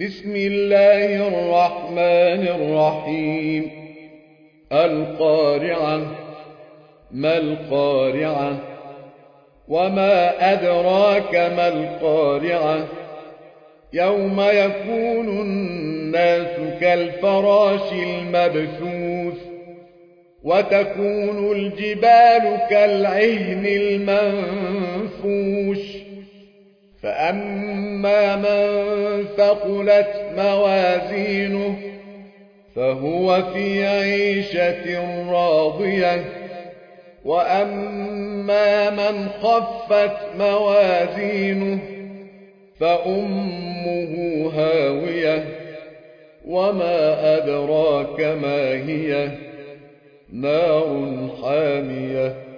بسم الله الرحمن الرحيم. القارعة. ما القارعة؟ وما أدراك ما القارعة؟ يوم يكون الناس كالفراش المبثوث وتكون الجبال كالعهن المنفوش فأما من ثقلت موازينه فهو في عيشة راضية وأما من خفت موازينه فأمه هاوية وما أدراك ما هي نار حامية